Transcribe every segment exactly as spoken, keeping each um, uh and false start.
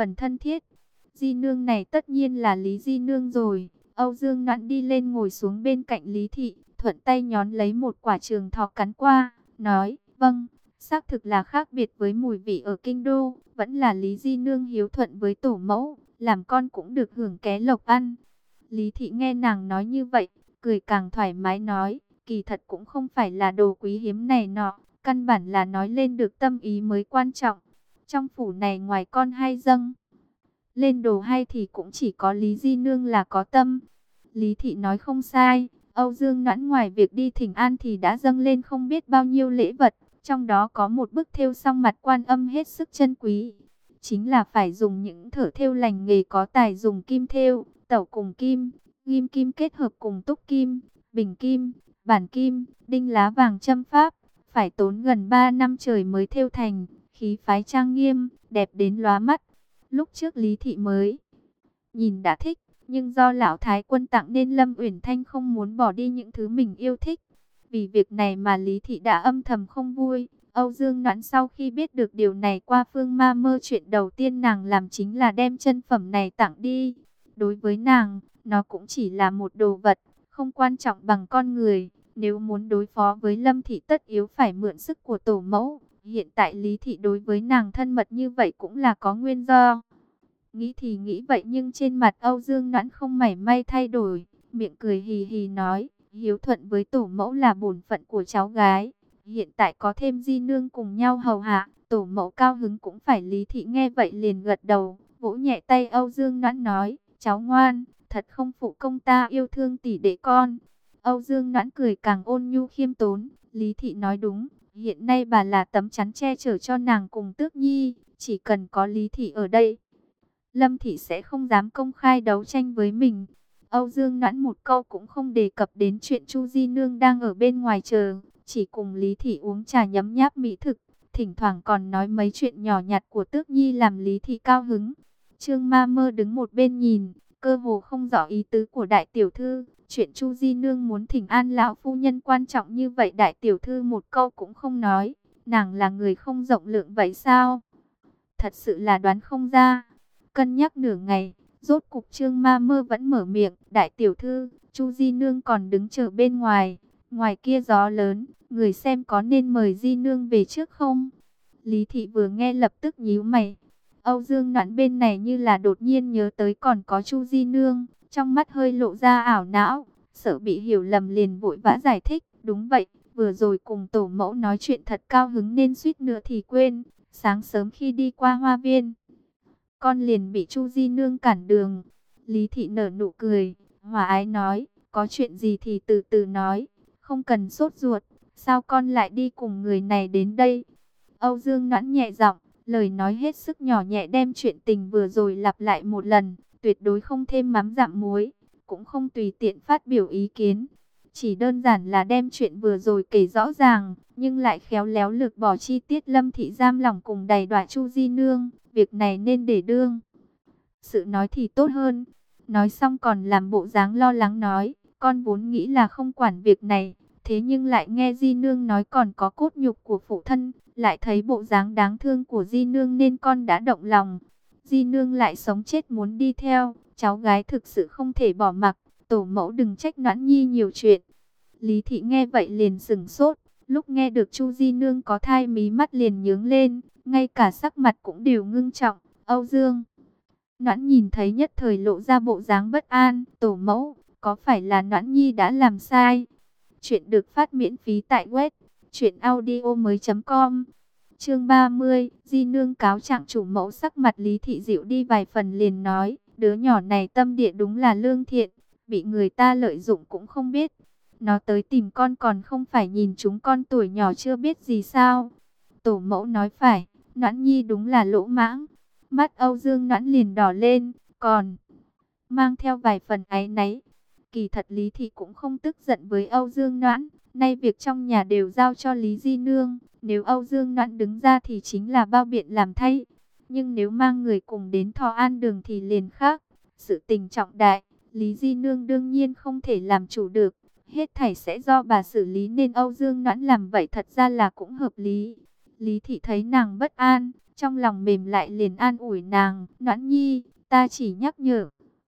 phần thân thiết. Di nương này tất nhiên là Lý Di nương rồi. Âu Dương Noãn đi lên ngồi xuống bên cạnh Lý Thị, thuận tay nhón lấy một quả trường thọ cắn qua, nói, vâng, xác thực là khác biệt với mùi vị ở kinh đô, vẫn là Lý Di nương hiếu thuận với tổ mẫu, làm con cũng được hưởng ké lộc ăn. Lý Thị nghe nàng nói như vậy, cười càng thoải mái nói, kỳ thật cũng không phải là đồ quý hiếm này nọ, căn bản là nói lên được tâm ý mới quan trọng. Trong phủ này ngoài con hay dâng lên đồ hay thì cũng chỉ có Lý Di nương là có tâm. Lý Thị nói không sai, Âu Dương Noãn ngoài việc đi thỉnh an thì đã dâng lên không biết bao nhiêu lễ vật, trong đó có một bức thêu song mặt Quan Âm hết sức chân quý, chính là phải dùng những thợ thêu lành nghề có tài dùng kim thêu, tẩu cùng kim, ghim kim kết hợp cùng túc kim, bình kim, bản kim, đinh lá vàng châm pháp, phải tốn gần ba năm trời mới thêu thành, khí phái trang nghiêm, đẹp đến lóa mắt. Lúc trước Lý Thị mới nhìn đã thích, nhưng do lão thái quân tặng nên Lâm Uyển Thanh không muốn bỏ đi những thứ mình yêu thích. Vì việc này mà Lý Thị đã âm thầm không vui. Âu Dương Noãn sau khi biết được điều này qua Phương Ma Mơ, chuyện đầu tiên nàng làm chính là đem chân phẩm này tặng đi. Đối với nàng, nó cũng chỉ là một đồ vật, không quan trọng bằng con người. Nếu muốn đối phó với Lâm Thị tất yếu phải mượn sức của tổ mẫu. Hiện tại Lý Thị đối với nàng thân mật như vậy cũng là có nguyên do. Nghĩ thì nghĩ vậy nhưng trên mặt Âu Dương Noãn không mảy may thay đổi, miệng cười hì hì nói, hiếu thuận với tổ mẫu là bổn phận của cháu gái. Hiện tại có thêm Di nương cùng nhau hầu hạ, tổ mẫu cao hứng cũng phải. Lý Thị nghe vậy liền gật đầu, vỗ nhẹ tay Âu Dương Noãn nói, cháu ngoan, thật không phụ công ta yêu thương tỷ đệ con. Âu Dương Noãn cười càng ôn nhu khiêm tốn, Lý Thị nói đúng, hiện nay bà là tấm chắn che chở cho nàng cùng Tước Nhi, chỉ cần có Lý Thị ở đây, Lâm Thị sẽ không dám công khai đấu tranh với mình. Âu Dương Noãn một câu cũng không đề cập đến chuyện Chu Di nương đang ở bên ngoài chờ, chỉ cùng Lý Thị uống trà nhấm nháp mỹ thực, thỉnh thoảng còn nói mấy chuyện nhỏ nhặt của Tước Nhi làm Lý Thị cao hứng. Trương Ma Mơ đứng một bên nhìn, cơ hồ không rõ ý tứ của đại tiểu thư. Chuyện Chu Di nương muốn thỉnh an lão phu nhân quan trọng như vậy, đại tiểu thư một câu cũng không nói. Nàng là người không rộng lượng vậy sao? Thật sự là đoán không ra. Cân nhắc nửa ngày, rốt cục Trương Ma Mơ vẫn mở miệng, đại tiểu thư, Chu Di nương còn đứng chờ bên ngoài, ngoài kia gió lớn, người xem có nên mời Di nương về trước không? Lý Thị vừa nghe lập tức nhíu mày. Âu Dương Noãn bên này như là đột nhiên nhớ tới còn có Chu Di nương, trong mắt hơi lộ ra ảo não, sợ bị hiểu lầm liền vội vã giải thích, đúng vậy, vừa rồi cùng tổ mẫu nói chuyện thật cao hứng nên suýt nữa thì quên, sáng sớm khi đi qua hoa viên, con liền bị Chu Di nương cản đường. Lý Thị nở nụ cười, hòa ái nói, có chuyện gì thì từ từ nói, không cần sốt ruột, sao con lại đi cùng người này đến đây? Âu Dương Noãn nhẹ giọng, lời nói hết sức nhỏ nhẹ đem chuyện tình vừa rồi lặp lại một lần, tuyệt đối không thêm mắm dặm muối, cũng không tùy tiện phát biểu ý kiến. Chỉ đơn giản là đem chuyện vừa rồi kể rõ ràng, nhưng lại khéo léo lược bỏ chi tiết Lâm Thị giam lòng cùng đầy đọa Chu Di nương. Việc này nên để đương sự nói thì tốt hơn. Nói xong còn làm bộ dáng lo lắng nói, con vốn nghĩ là không quản việc này, thế nhưng lại nghe Di nương nói còn có cốt nhục của phụ thân, lại thấy bộ dáng đáng thương của Di nương nên con đã động lòng. Di nương lại sống chết muốn đi theo, cháu gái thực sự không thể bỏ mặc, tổ mẫu đừng trách Noãn Nhi nhiều chuyện. Lý Thị nghe vậy liền sững sốt, lúc nghe được Chu Di nương có thai mí mắt liền nhướng lên, ngay cả sắc mặt cũng đều ngưng trọng. Âu Dương Noãn nhìn thấy nhất thời lộ ra bộ dáng bất an, tổ mẫu, có phải là Noãn Nhi đã làm sai? Chuyện được phát miễn phí tại web truyện audio mới chấm com. Chương ba mươi, Di nương cáo trạng chủ mẫu. Sắc mặt Lý Thị dịu đi vài phần liền nói, đứa nhỏ này tâm địa đúng là lương thiện, bị người ta lợi dụng cũng không biết. Nó tới tìm con còn không phải nhìn chúng con tuổi nhỏ chưa biết gì sao? Tổ mẫu nói phải, Noãn Nhi đúng là lỗ mãng. Mắt Âu Dương Noãn liền đỏ lên, còn mang theo vài phần áy náy. Kỳ thật Lý Thị cũng không tức giận với Âu Dương Noãn, nay việc trong nhà đều giao cho Lý Di nương, nếu Âu Dương Noãn đứng ra thì chính là bao biện làm thay. Nhưng nếu mang người cùng đến Thọ An Đường thì liền khác, sự tình trọng đại, Lý Di nương đương nhiên không thể làm chủ được, hết thảy sẽ do bà xử lý nên Âu Dương Noãn làm vậy thật ra là cũng hợp lý. Lý Thị thấy nàng bất an, trong lòng mềm lại liền an ủi nàng, Noãn Nhi, ta chỉ nhắc nhở.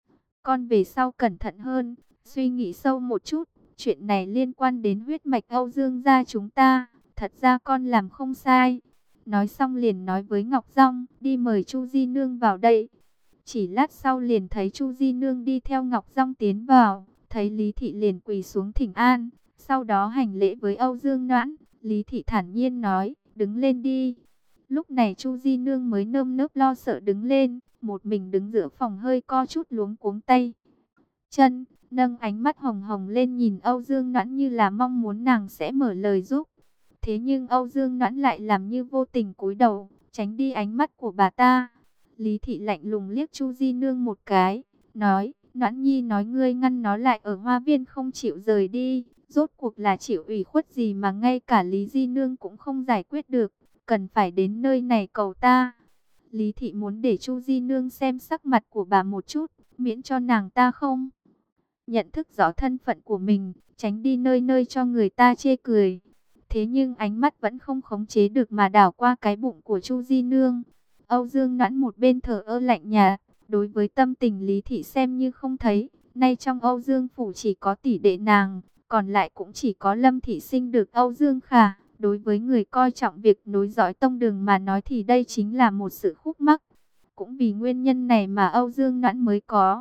Con về sau cẩn thận hơn, suy nghĩ sâu một chút, chuyện này liên quan đến huyết mạch Âu Dương gia chúng ta, thật ra con làm không sai. Nói xong liền nói với Ngọc Dung, đi mời Chu Di Nương vào đây. Chỉ lát sau liền thấy Chu Di Nương đi theo Ngọc Dung tiến vào, thấy Lý Thị liền quỳ xuống thỉnh an, sau đó hành lễ với Âu Dương Noãn. Lý Thị thản nhiên nói, đứng lên đi. Lúc này Chu Di Nương mới nơm nớp lo sợ đứng lên, một mình đứng giữa phòng hơi co chút luống cuống tay chân, nâng ánh mắt hồng hồng lên nhìn Âu Dương Noãn như là mong muốn nàng sẽ mở lời giúp. Thế nhưng Âu Dương Noãn lại làm như vô tình cúi đầu, tránh đi ánh mắt của bà ta. Lý Thị lạnh lùng liếc Chu Di Nương một cái, nói, Noãn Nhi nói ngươi ngăn nó lại ở hoa viên không chịu rời đi, rốt cuộc là chịu ủy khuất gì mà ngay cả Lý Di Nương cũng không giải quyết được, cần phải đến nơi này cầu ta. Lý Thị muốn để Chu Di Nương xem sắc mặt của bà một chút, miễn cho nàng ta không nhận thức rõ thân phận của mình, tránh đi nơi nơi cho người ta chê cười. Thế nhưng ánh mắt vẫn không khống chế được mà đảo qua cái bụng của Chu Di Nương. Âu Dương Noãn một bên thờ ơ lạnh nhạt, đối với tâm tình Lý Thị xem như không thấy. Nay trong Âu Dương phủ chỉ có tỷ đệ nàng, còn lại cũng chỉ có Lâm Thị sinh được Âu Dương Khả. Đối với người coi trọng việc nối dõi tông đường mà nói thì đây chính là một sự khúc mắc. Cũng vì nguyên nhân này mà Âu Dương Noãn mới có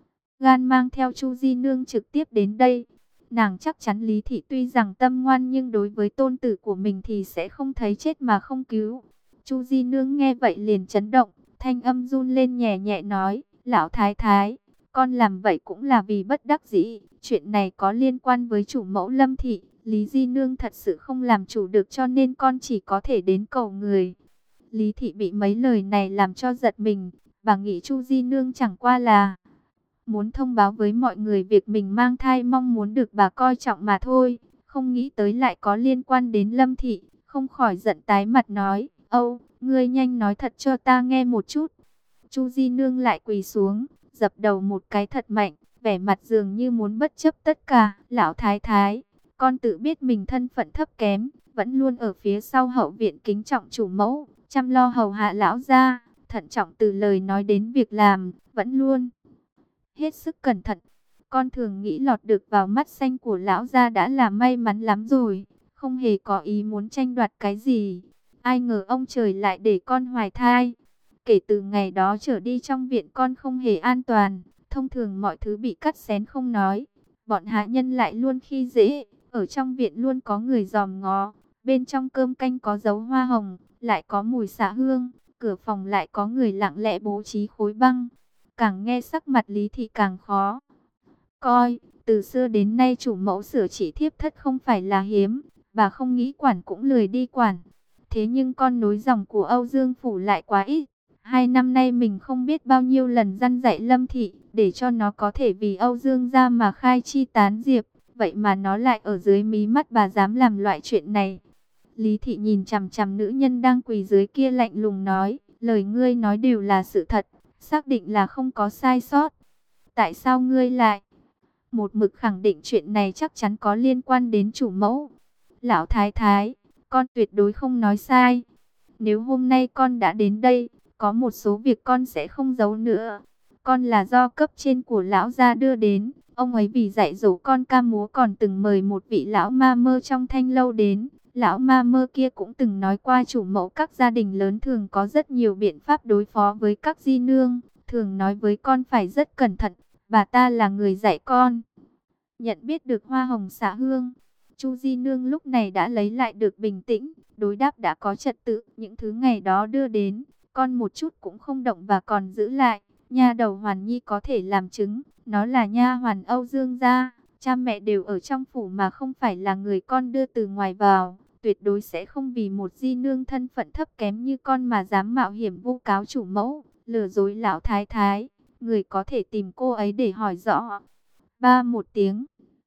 gan mang theo Chu Di Nương trực tiếp đến đây. Nàng chắc chắn Lý Thị tuy rằng tâm ngoan nhưng đối với tôn tử của mình thì sẽ không thấy chết mà không cứu. Chu Di Nương nghe vậy liền chấn động, thanh âm run lên nhẹ nhẹ nói, lão thái thái, con làm vậy cũng là vì bất đắc dĩ. Chuyện này có liên quan với chủ mẫu Lâm Thị, Lý Di Nương thật sự không làm chủ được cho nên con chỉ có thể đến cầu người. Lý Thị bị mấy lời này làm cho giật mình, bà nghĩ Chu Di Nương chẳng qua là muốn thông báo với mọi người việc mình mang thai mong muốn được bà coi trọng mà thôi, không nghĩ tới lại có liên quan đến Lâm Thị, không khỏi giận tái mặt nói, Âu, ngươi nhanh nói thật cho ta nghe một chút. Chu Di Nương lại quỳ xuống, dập đầu một cái thật mạnh, vẻ mặt dường như muốn bất chấp tất cả, lão thái thái, con tự biết mình thân phận thấp kém, vẫn luôn ở phía sau hậu viện kính trọng chủ mẫu, chăm lo hầu hạ lão gia, thận trọng từ lời nói đến việc làm, vẫn luôn hết sức cẩn thận. Con thường nghĩ lọt được vào mắt xanh của lão gia đã là may mắn lắm rồi, không hề có ý muốn tranh đoạt cái gì. Ai ngờ ông trời lại để con hoài thai. Kể từ ngày đó trở đi trong viện con không hề an toàn, thông thường mọi thứ bị cắt xén không nói, bọn hạ nhân lại luôn khi dễ, ở trong viện luôn có người dòm ngó, bên trong cơm canh có dấu hoa hồng, lại có mùi xạ hương, cửa phòng lại có người lặng lẽ bố trí khối băng. Càng nghe sắc mặt Lý Thị càng khó coi, từ xưa đến nay chủ mẫu sửa chỉ thiếp thất không phải là hiếm, bà không nghĩ quản cũng lười đi quản. Thế nhưng con nối dòng của Âu Dương phủ lại quá ít. Hai năm nay mình không biết bao nhiêu lần dăn dạy Lâm Thị, để cho nó có thể vì Âu Dương gia mà khai chi tán diệp. Vậy mà nó lại ở dưới mí mắt bà dám làm loại chuyện này. Lý Thị nhìn chằm chằm nữ nhân đang quỳ dưới kia lạnh lùng nói, lời ngươi nói đều là sự thật, xác định là không có sai sót. Tại sao ngươi lại một mực khẳng định chuyện này chắc chắn có liên quan đến chủ mẫu? Lão thái thái, con tuyệt đối không nói sai. Nếu hôm nay con đã đến đây, có một số việc con sẽ không giấu nữa. Con là do cấp trên của lão gia đưa đến. Ông ấy vì dạy dỗ con ca múa còn từng mời một vị lão ma mơ trong thanh lâu đến. Lão ma mơ kia cũng từng nói qua chủ mẫu các gia đình lớn thường có rất nhiều biện pháp đối phó với các di nương. Thường nói với con phải rất cẩn thận. Bà ta là người dạy con nhận biết được hoa hồng xạ hương. Chu Di Nương lúc này đã lấy lại được bình tĩnh, đối đáp đã có trật tự. Những thứ ngày đó đưa đến, con một chút cũng không động và còn giữ lại. Nha đầu Hoàn Nhi có thể làm chứng, nó là nha hoàn Âu Dương gia, cha mẹ đều ở trong phủ mà không phải là người con đưa từ ngoài vào. Tuyệt đối sẽ không vì một di nương thân phận thấp kém như con mà dám mạo hiểm vu cáo chủ mẫu, lừa dối lão thái thái. Người có thể tìm cô ấy để hỏi rõ. Ba một tiếng,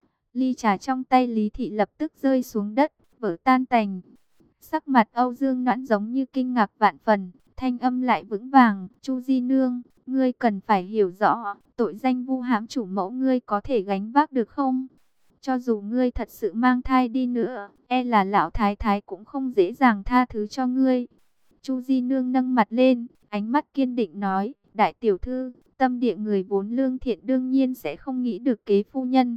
ly trà trong tay Lý Thị lập tức rơi xuống đất, vỡ tan tành. Sắc mặt Âu Dương Noãn giống như kinh ngạc vạn phần, thanh âm lại vững vàng, Chu Di Nương, ngươi cần phải hiểu rõ, tội danh vu hãm chủ mẫu ngươi có thể gánh vác được không? cho dù ngươi thật sự mang thai đi nữa, e là lão thái thái cũng không dễ dàng tha thứ cho ngươi. Chu Di Nương nâng mặt lên, ánh mắt kiên định nói, đại tiểu thư, tâm địa người vốn lương thiện đương nhiên sẽ không nghĩ được kế phu nhân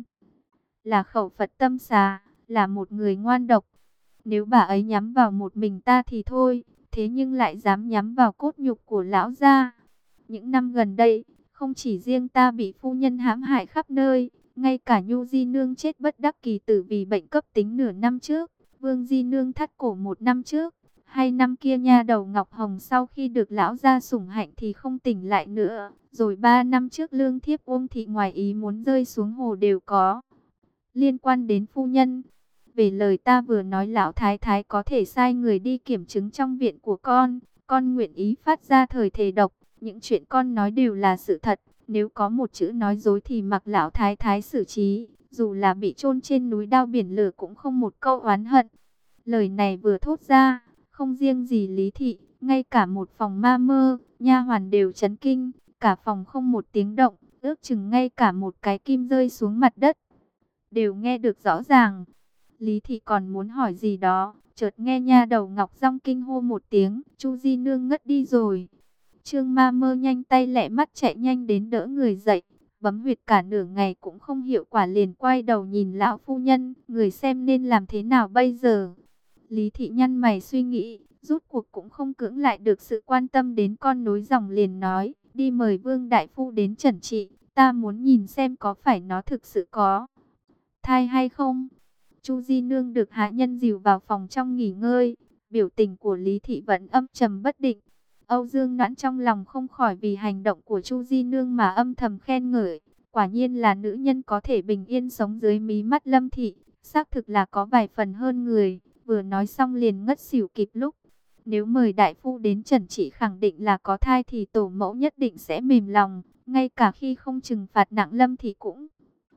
là khẩu Phật tâm xà, là một người ngoan độc. Nếu bà ấy nhắm vào một mình ta thì thôi, thế nhưng lại dám nhắm vào cốt nhục của lão gia. Những năm gần đây, không chỉ riêng ta bị phu nhân hãm hại khắp nơi, ngay cả Nhu Di Nương chết bất đắc kỳ tử vì bệnh cấp tính nửa năm trước, Vương Di Nương thắt cổ một năm trước, hai năm kia nha đầu Ngọc Hồng sau khi được lão gia sủng hạnh thì không tỉnh lại nữa, rồi ba năm trước Lương Thiếp Uông Thị ngoài ý muốn rơi xuống hồ đều có liên quan đến phu nhân. Về lời ta vừa nói, lão thái thái có thể sai người đi kiểm chứng trong viện của con, con nguyện ý phát ra thời thề độc, những chuyện con nói đều là sự thật, nếu có một chữ nói dối thì mặc lão thái thái xử trí, dù là bị chôn trên núi đao biển lửa cũng không một câu oán hận. Lời này vừa thốt ra, không riêng gì Lý Thị, ngay cả một phòng ma mơ, nha hoàn đều chấn kinh, cả phòng không một tiếng động, ước chừng ngay cả một cái kim rơi xuống mặt đất đều nghe được rõ ràng. Lý Thị còn muốn hỏi gì đó, chợt nghe nha đầu Ngọc Dung kinh hô một tiếng, Chu Di Nương ngất đi rồi. Trương Ma Mơ nhanh tay lẹ mắt chạy nhanh đến đỡ người dậy, bấm huyệt cả nửa ngày cũng không hiệu quả, liền quay đầu nhìn lão phu nhân, người xem nên làm thế nào bây giờ. Lý Thị nhăn mày suy nghĩ, rút cuộc cũng không cưỡng lại được sự quan tâm đến con nối dòng, liền nói, đi mời Vương đại phu đến chẩn trị, ta muốn nhìn xem có phải nó thực sự có thai hay không. Chu Di Nương được hạ nhân dìu vào phòng trong nghỉ ngơi, biểu tình của Lý Thị vẫn âm trầm bất định. Âu Dương Noãn trong lòng không khỏi vì hành động của Chu Di Nương mà âm thầm khen ngợi, quả nhiên là nữ nhân có thể bình yên sống dưới mí mắt Lâm Thị, xác thực là có vài phần hơn người. Vừa nói xong liền ngất xỉu kịp lúc. Nếu mời đại phu đến chẩn trị khẳng định là có thai thì tổ mẫu nhất định sẽ mềm lòng, ngay cả khi không trừng phạt nặng Lâm Thị cũng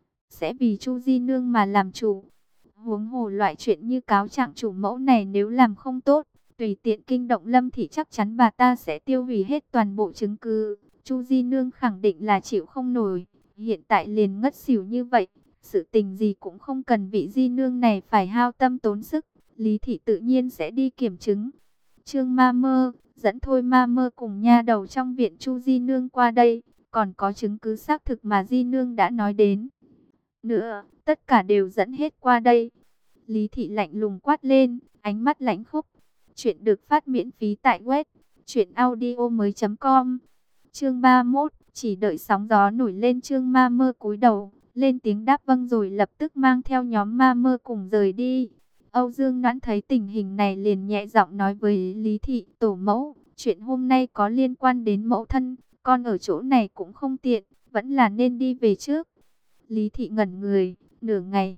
sẽ vì Chu Di Nương mà làm chủ. Huống hồ loại chuyện như cáo trạng chủ mẫu này nếu làm không tốt, tùy tiện kinh động Lâm Thị chắc chắn bà ta sẽ tiêu hủy hết toàn bộ chứng cứ. Chu Di Nương khẳng định là chịu không nổi, hiện tại liền ngất xỉu như vậy, sự tình gì cũng không cần vị Di Nương này phải hao tâm tốn sức, Lý Thị tự nhiên sẽ đi kiểm chứng. Trương Ma Mơ, dẫn Thôi Ma Mơ cùng nha đầu trong viện Chu Di Nương qua đây, còn có chứng cứ xác thực mà Di Nương đã nói đến nữa, tất cả đều dẫn hết qua đây. Lý Thị lạnh lùng quát lên, ánh mắt lãnh khốc. Chuyện được phát miễn phí tại web truyện audio mới chấm com. Chương ba mươi mốt, chỉ đợi sóng gió nổi lên. Trương Ma Mơ cúi đầu, lên tiếng đáp vâng rồi lập tức mang theo nhóm Ma Mơ cùng rời đi. Âu Dương Noãn thấy tình hình này liền nhẹ giọng nói với Lý Thị, tổ mẫu, chuyện hôm nay có liên quan đến mẫu thân, con ở chỗ này cũng không tiện, vẫn là nên đi về trước. Lý Thị ngẩn người, nửa ngày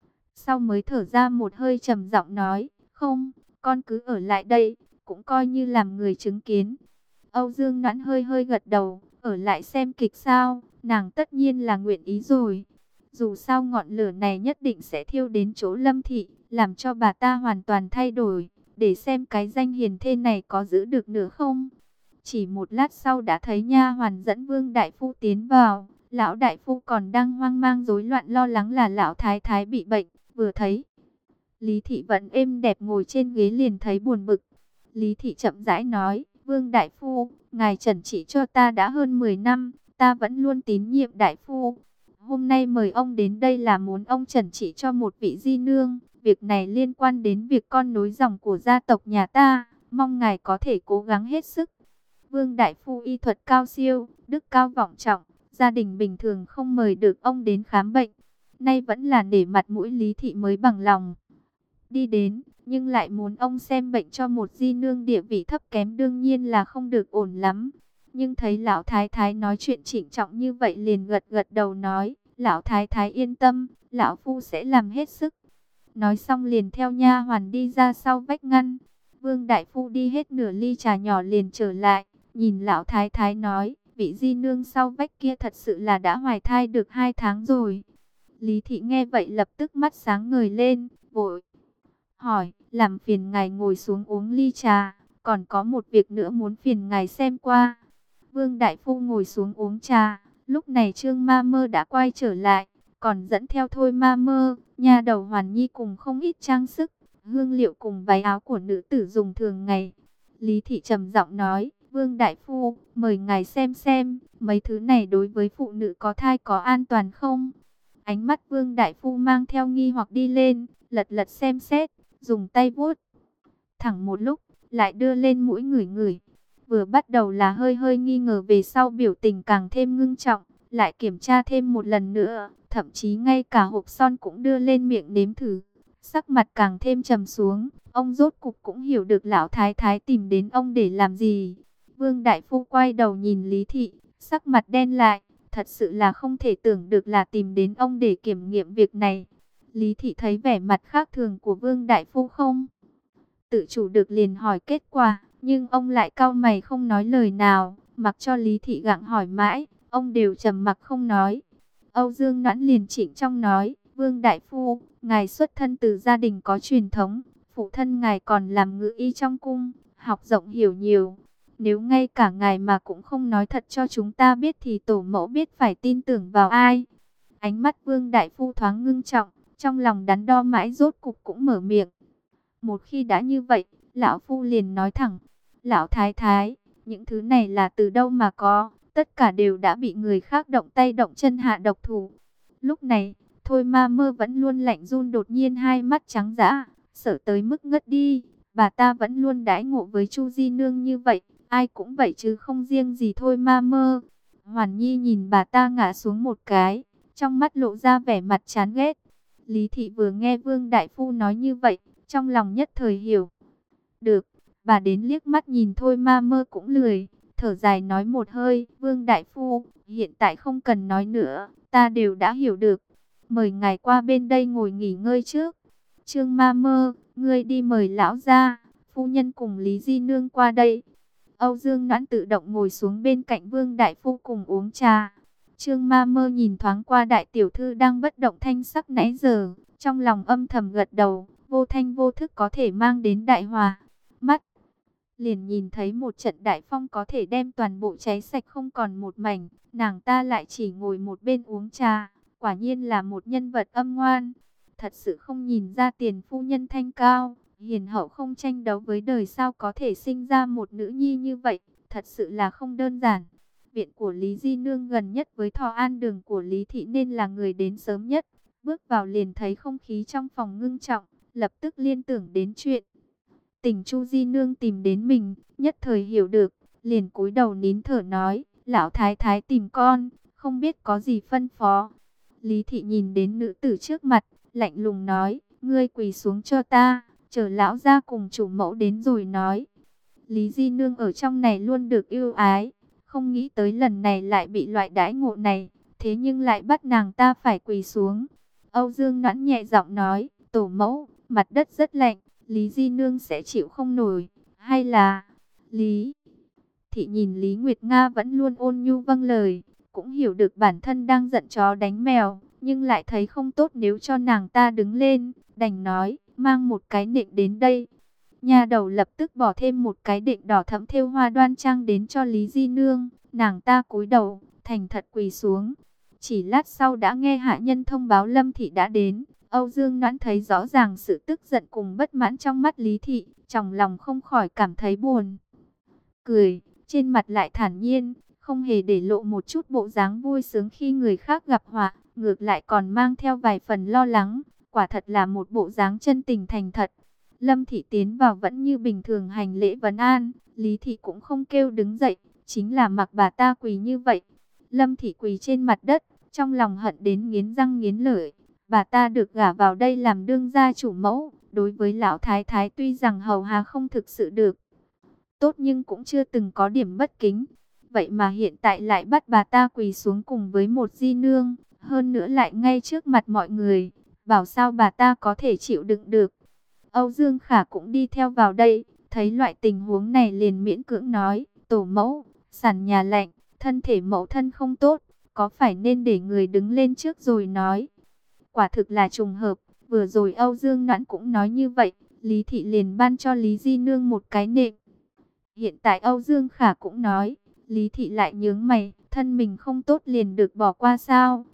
sau mới thở ra một hơi, trầm giọng nói, không, con cứ ở lại đây, cũng coi như làm người chứng kiến. Âu Dương Noãn hơi hơi gật đầu, ở lại xem kịch sao, nàng tất nhiên là nguyện ý rồi. Dù sao ngọn lửa này nhất định sẽ thiêu đến chỗ Lâm Thị, làm cho bà ta hoàn toàn thay đổi, để xem cái danh hiền thê này có giữ được nữa không. Chỉ một lát sau đã thấy nha hoàn dẫn Vương đại phu tiến vào. Lão đại phu còn đang hoang mang rối loạn lo lắng là lão thái thái bị bệnh, vừa thấy Lý Thị vẫn êm đẹp ngồi trên ghế liền thấy buồn bực. Lý Thị chậm rãi nói, Vương đại phu, ngài chẩn trị cho ta đã hơn mười năm, ta vẫn luôn tín nhiệm đại phu. Hôm nay mời ông đến đây là muốn ông chẩn trị cho một vị di nương, việc này liên quan đến việc con nối dòng của gia tộc nhà ta, mong ngài có thể cố gắng hết sức. Vương đại phu y thuật cao siêu, đức cao vọng trọng, gia đình bình thường không mời được ông đến khám bệnh, nay vẫn là nể mặt mũi Lý Thị mới bằng lòng đi đến, nhưng lại muốn ông xem bệnh cho một di nương địa vị thấp kém đương nhiên là không được ổn lắm. Nhưng thấy lão thái thái nói chuyện trịnh trọng như vậy liền gật gật đầu nói, lão thái thái yên tâm, lão phu sẽ làm hết sức. Nói xong liền theo nha hoàn đi ra sau vách ngăn. Vương đại phu đi hết nửa ly trà nhỏ liền trở lại, nhìn lão thái thái nói, vị di nương sau vách kia thật sự là đã hoài thai được hai tháng rồi. Lý Thị nghe vậy lập tức mắt sáng ngời lên, vội hỏi, làm phiền ngài ngồi xuống uống ly trà, còn có một việc nữa muốn phiền ngài xem qua. Vương đại phu ngồi xuống uống trà, lúc này Trương Ma Mơ đã quay trở lại, còn dẫn theo Thôi Ma Mơ, nha đầu Hoàn Nhi cùng không ít trang sức, hương liệu cùng váy áo của nữ tử dùng thường ngày. Lý Thị trầm giọng nói, Vương Đại Phu, mời ngài xem xem, mấy thứ này đối với phụ nữ có thai có an toàn không? Ánh mắt Vương Đại Phu mang theo nghi hoặc đi lên, lật lật xem xét, dùng tay vuốt thẳng một lúc, lại đưa lên mũi ngửi ngửi. Vừa bắt đầu là hơi hơi nghi ngờ, về sau biểu tình càng thêm ngưng trọng, lại kiểm tra thêm một lần nữa, thậm chí ngay cả hộp son cũng đưa lên miệng nếm thử. Sắc mặt càng thêm trầm xuống, ông rốt cục cũng hiểu được lão thái thái tìm đến ông để làm gì. Vương Đại Phu quay đầu nhìn Lý Thị, sắc mặt đen lại, thật sự là không thể tưởng được là tìm đến ông để kiểm nghiệm việc này. Lý Thị thấy vẻ mặt khác thường của Vương Đại Phu không tự chủ được liền hỏi kết quả, nhưng ông lại cau mày không nói lời nào, mặc cho Lý Thị gặng hỏi mãi, ông đều trầm mặc không nói. Âu Dương Noãn liền chỉnh trong nói, Vương Đại Phu, ngài xuất thân từ gia đình có truyền thống, phụ thân ngài còn làm ngự y trong cung, học rộng hiểu nhiều. Nếu ngay cả ngài mà cũng không nói thật cho chúng ta biết thì tổ mẫu biết phải tin tưởng vào ai. Ánh mắt Vương Đại Phu thoáng ngưng trọng, trong lòng đắn đo mãi rốt cục cũng mở miệng. Một khi đã như vậy, lão phu liền nói thẳng, lão thái thái, những thứ này là từ đâu mà có, tất cả đều đã bị người khác động tay động chân hạ độc thủ. Lúc này, Thôi Ma Mơ vẫn luôn lạnh run, đột nhiên hai mắt trắng dã, sợ tới mức ngất đi. Bà ta vẫn luôn đãi ngộ với Chu Di Nương như vậy, ai cũng vậy chứ không riêng gì Thôi Ma Mơ. Hoàn Nhi nhìn bà ta ngã xuống một cái, trong mắt lộ ra vẻ mặt chán ghét. Lý Thị vừa nghe Vương Đại Phu nói như vậy, trong lòng nhất thời hiểu được, bà đến liếc mắt nhìn Thôi Ma Mơ cũng lười, thở dài nói một hơi, Vương Đại Phu, hiện tại không cần nói nữa, ta đều đã hiểu được. Mời ngài qua bên đây ngồi nghỉ ngơi trước. Trương Ma Mơ, ngươi đi mời lão ra, phu nhân cùng Lý Di Nương qua đây. Âu Dương Noãn tự động ngồi xuống bên cạnh Vương Đại Phu cùng uống trà. Trương Ma Mơ nhìn thoáng qua đại tiểu thư đang bất động thanh sắc nãy giờ, trong lòng âm thầm gật đầu, vô thanh vô thức có thể mang đến đại hòa. Mắt liền nhìn thấy một trận đại phong có thể đem toàn bộ cháy sạch không còn một mảnh, nàng ta lại chỉ ngồi một bên uống trà, quả nhiên là một nhân vật âm ngoan. Thật sự không nhìn ra tiền phu nhân thanh cao, hiền hậu không tranh đấu với đời, sao có thể sinh ra một nữ nhi như vậy, thật sự là không đơn giản. Viện của Lý Di Nương gần nhất với Thọ An Đường của Lý Thị nên là người đến sớm nhất. Bước vào liền thấy không khí trong phòng ngưng trọng, lập tức liên tưởng đến chuyện tình Chu Di Nương tìm đến mình, nhất thời hiểu được, liền cúi đầu nín thở nói, lão thái thái tìm con, không biết có gì phân phó. Lý Thị nhìn đến nữ tử trước mặt, lạnh lùng nói, ngươi quỳ xuống cho ta, chờ lão gia cùng chủ mẫu đến rồi nói. Lý Di Nương ở trong này luôn được ưu ái, không nghĩ tới lần này lại bị loại đãi ngộ này, thế nhưng lại bắt nàng ta phải quỳ xuống. Âu Dương Noãn nhẹ giọng nói, tổ mẫu, mặt đất rất lạnh, Lý Di Nương sẽ chịu không nổi, hay là... Lý Thị nhìn Lý Nguyệt Nga vẫn luôn ôn nhu vâng lời, cũng hiểu được bản thân đang giận chó đánh mèo, nhưng lại thấy không tốt nếu cho nàng ta đứng lên, đành nói, mang một cái nệm đến đây. Nha đầu lập tức bỏ thêm một cái đệm đỏ thẫm thêu hoa đoan trang đến cho Lý Di Nương, nàng ta cúi đầu, thành thật quỳ xuống. Chỉ lát sau đã nghe hạ nhân thông báo Lâm Thị đã đến. Âu Dương Noãn thấy rõ ràng sự tức giận cùng bất mãn trong mắt Lý Thị, trong lòng không khỏi cảm thấy buồn cười, trên mặt lại thản nhiên, không hề để lộ một chút bộ dáng vui sướng khi người khác gặp họa, ngược lại còn mang theo vài phần lo lắng, quả thật là một bộ dáng chân tình thành thật. Lâm Thị tiến vào vẫn như bình thường hành lễ vấn an, Lý Thị cũng không kêu đứng dậy, chính là mặc bà ta quỳ như vậy. Lâm Thị quỳ trên mặt đất, trong lòng hận đến nghiến răng nghiến lợi. Bà ta được gả vào đây làm đương gia chủ mẫu, đối với lão thái thái tuy rằng hầu hạ không thực sự được tốt nhưng cũng chưa từng có điểm bất kính. Vậy mà hiện tại lại bắt bà ta quỳ xuống cùng với một di nương, hơn nữa lại ngay trước mặt mọi người, bảo sao bà ta có thể chịu đựng được. Âu Dương Khả cũng đi theo vào đây, thấy loại tình huống này liền miễn cưỡng nói, tổ mẫu, sàn nhà lạnh, thân thể mẫu thân không tốt, có phải nên để người đứng lên trước rồi nói. Quả thực là trùng hợp, vừa rồi Âu Dương Noãn cũng nói như vậy, Lý Thị liền ban cho Lý Di Nương một cái nệm. Hiện tại Âu Dương Khả cũng nói, Lý Thị lại nhướng mày, thân mình không tốt liền được bỏ qua sao?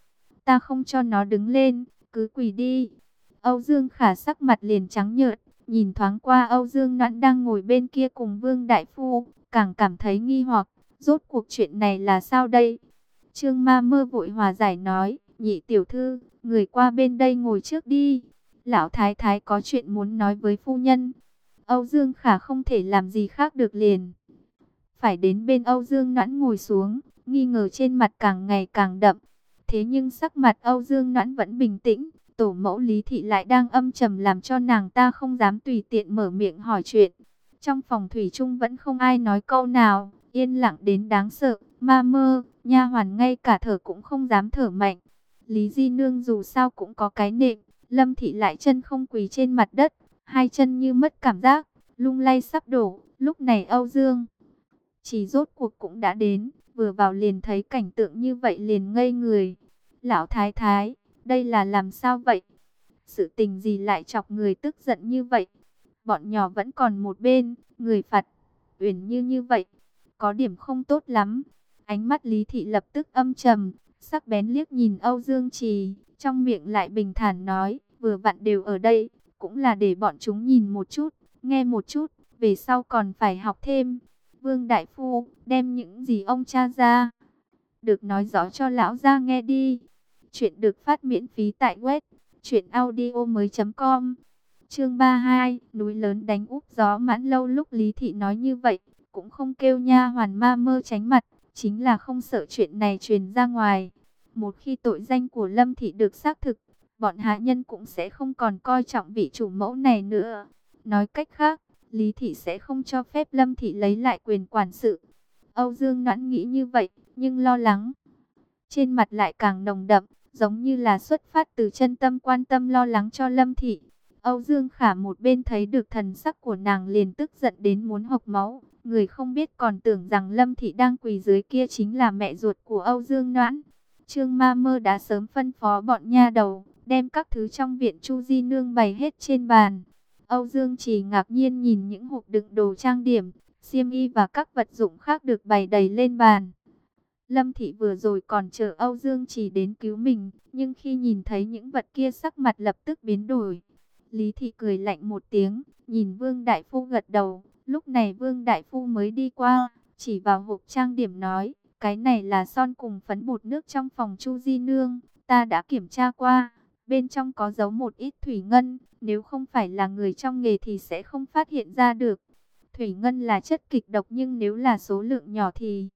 ta không cho nó đứng lên, cứ quỳ đi. Âu Dương Khả sắc mặt liền trắng nhợt, nhìn thoáng qua Âu Dương Noãn đang ngồi bên kia cùng Vương Đại Phu, càng cảm thấy nghi hoặc, rốt cuộc chuyện này là sao đây? Trương Ma Mơ vội hòa giải nói, nhị tiểu thư, người qua bên đây ngồi trước đi. Lão thái thái có chuyện muốn nói với phu nhân. Âu Dương Khả không thể làm gì khác được liền phải đến bên Âu Dương Noãn ngồi xuống, nghi ngờ trên mặt càng ngày càng đậm. Thế nhưng sắc mặt Âu Dương Noãn vẫn bình tĩnh, tổ mẫu Lý Thị lại đang âm trầm làm cho nàng ta không dám tùy tiện mở miệng hỏi chuyện. Trong phòng thủy chung vẫn không ai nói câu nào, yên lặng đến đáng sợ. Ma Mơ, nha hoàn ngay cả thở cũng không dám thở mạnh. Lý Di Nương dù sao cũng có cái nệm, Lâm Thị lại chân không quỳ trên mặt đất, hai chân như mất cảm giác, lung lay sắp đổ. Lúc này Âu Dương Chỉ rốt cuộc cũng đã đến, vừa vào liền thấy cảnh tượng như vậy liền ngây người. Lão thái thái, đây là làm sao vậy? Sự tình gì lại chọc người tức giận như vậy? Bọn nhỏ vẫn còn một bên, người phạt Uyển Như như vậy, có điểm không tốt lắm. Ánh mắt Lý Thị lập tức âm trầm, sắc bén liếc nhìn Âu Dương Trì, trong miệng lại bình thản nói, vừa vặn đều ở đây, cũng là để bọn chúng nhìn một chút, nghe một chút, về sau còn phải học thêm. Vương Đại Phu, đem những gì ông tra ra, được nói rõ cho lão gia nghe đi. Chuyện được phát miễn phí tại web truyện audio mới chấm com. Chương ba mươi hai, núi lớn đánh úp gió mãn lâu. Lúc Lý Thị nói như vậy, cũng không kêu nha hoàn Ma Mơ tránh mặt, chính là không sợ chuyện này truyền ra ngoài. Một khi tội danh của Lâm Thị được xác thực, bọn hạ nhân cũng sẽ không còn coi trọng vị chủ mẫu này nữa. Nói cách khác, Lý Thị sẽ không cho phép Lâm Thị lấy lại quyền quản sự. Âu Dương Noãn nghĩ như vậy, nhưng lo lắng trên mặt lại càng nồng đậm, giống như là xuất phát từ chân tâm quan tâm lo lắng cho Lâm Thị. Âu Dương Khả một bên thấy được thần sắc của nàng liền tức giận đến muốn hộc máu. Người không biết còn tưởng rằng Lâm Thị đang quỳ dưới kia chính là mẹ ruột của Âu Dương Noãn. Trương Ma Mơ đã sớm phân phó bọn nha đầu, đem các thứ trong viện Chu Di Nương bày hết trên bàn. Âu Dương Trì ngạc nhiên nhìn những hộp đựng đồ trang điểm, xiêm y và các vật dụng khác được bày đầy lên bàn. Lâm Thị vừa rồi còn chờ Âu Dương Trì đến cứu mình, nhưng khi nhìn thấy những vật kia sắc mặt lập tức biến đổi. Lý Thị cười lạnh một tiếng, nhìn Vương Đại Phu gật đầu. Lúc này Vương Đại Phu mới đi qua, chỉ vào hộp trang điểm nói, cái này là son cùng phấn bột nước trong phòng Chu Di Nương, ta đã kiểm tra qua, bên trong có giấu một ít thủy ngân, nếu không phải là người trong nghề thì sẽ không phát hiện ra được. Thủy ngân là chất kịch độc nhưng nếu là số lượng nhỏ thì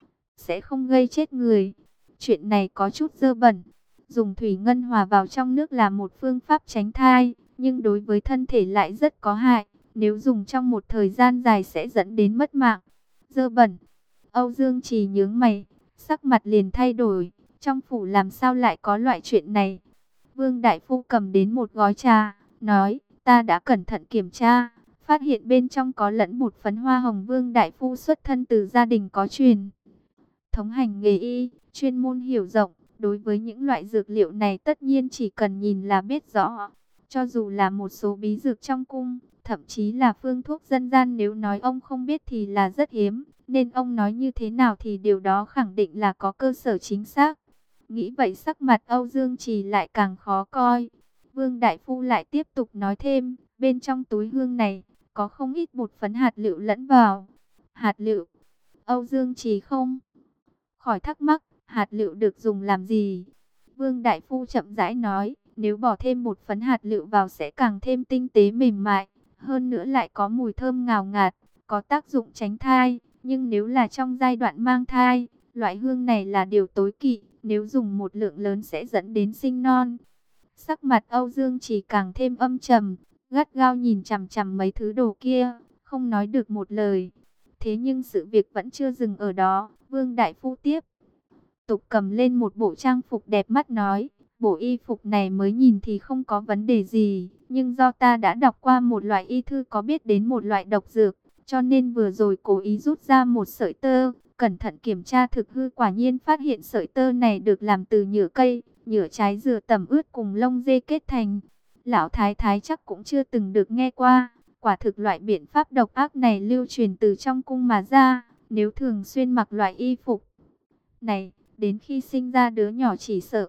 sẽ không gây chết người. Chuyện này có chút dơ bẩn, dùng thủy ngân hòa vào trong nước là một phương pháp tránh thai, nhưng đối với thân thể lại rất có hại. Nếu dùng trong một thời gian dài sẽ dẫn đến mất mạng. Dơ bẩn. Âu Dương Trì nhướng mày, sắc mặt liền thay đổi. Trong phủ làm sao lại có loại chuyện này? Vương Đại Phu cầm đến một gói trà, nói, ta đã cẩn thận kiểm tra, phát hiện bên trong có lẫn bột phấn hoa hồng. Vương Đại Phu xuất thân từ gia đình có truyền thống hành nghề y, chuyên môn hiểu rộng. Đối với những loại dược liệu này tất nhiên chỉ cần nhìn là biết rõ. Cho dù là một số bí dược trong cung, thậm chí là phương thuốc dân gian, nếu nói ông không biết thì là rất hiếm. Nên ông nói như thế nào thì điều đó khẳng định là có cơ sở chính xác. Nghĩ vậy sắc mặt Âu Dương Trì lại càng khó coi. Vương Đại Phu lại tiếp tục nói thêm, bên trong túi hương này có không ít bột phấn hạt lựu lẫn vào. Hạt lựu? Âu Dương Trì không khỏi thắc mắc, hạt lựu được dùng làm gì? Vương Đại Phu chậm rãi nói, nếu bỏ thêm bột phấn hạt lựu vào sẽ càng thêm tinh tế mềm mại, hơn nữa lại có mùi thơm ngào ngạt, có tác dụng tránh thai. Nhưng nếu là trong giai đoạn mang thai, loại hương này là điều tối kỵ, nếu dùng một lượng lớn sẽ dẫn đến sinh non. Sắc mặt Âu Dương chỉ càng thêm âm trầm, gắt gao nhìn chằm chằm mấy thứ đồ kia, không nói được một lời. Thế nhưng sự việc vẫn chưa dừng ở đó. Vương Đại Phu tiếp tục cầm lên một bộ trang phục đẹp mắt nói, bộ y phục này mới nhìn thì không có vấn đề gì, nhưng do ta đã đọc qua một loại y thư có biết đến một loại độc dược, cho nên vừa rồi cố ý rút ra một sợi tơ, cẩn thận kiểm tra thực hư, quả nhiên phát hiện sợi tơ này được làm từ nhựa cây, nhựa trái dừa tẩm ướt cùng lông dê kết thành. Lão thái thái chắc cũng chưa từng được nghe qua, quả thực loại biện pháp độc ác này lưu truyền từ trong cung mà ra. Nếu thường xuyên mặc loại y phục này, đến khi sinh ra đứa nhỏ chỉ sợ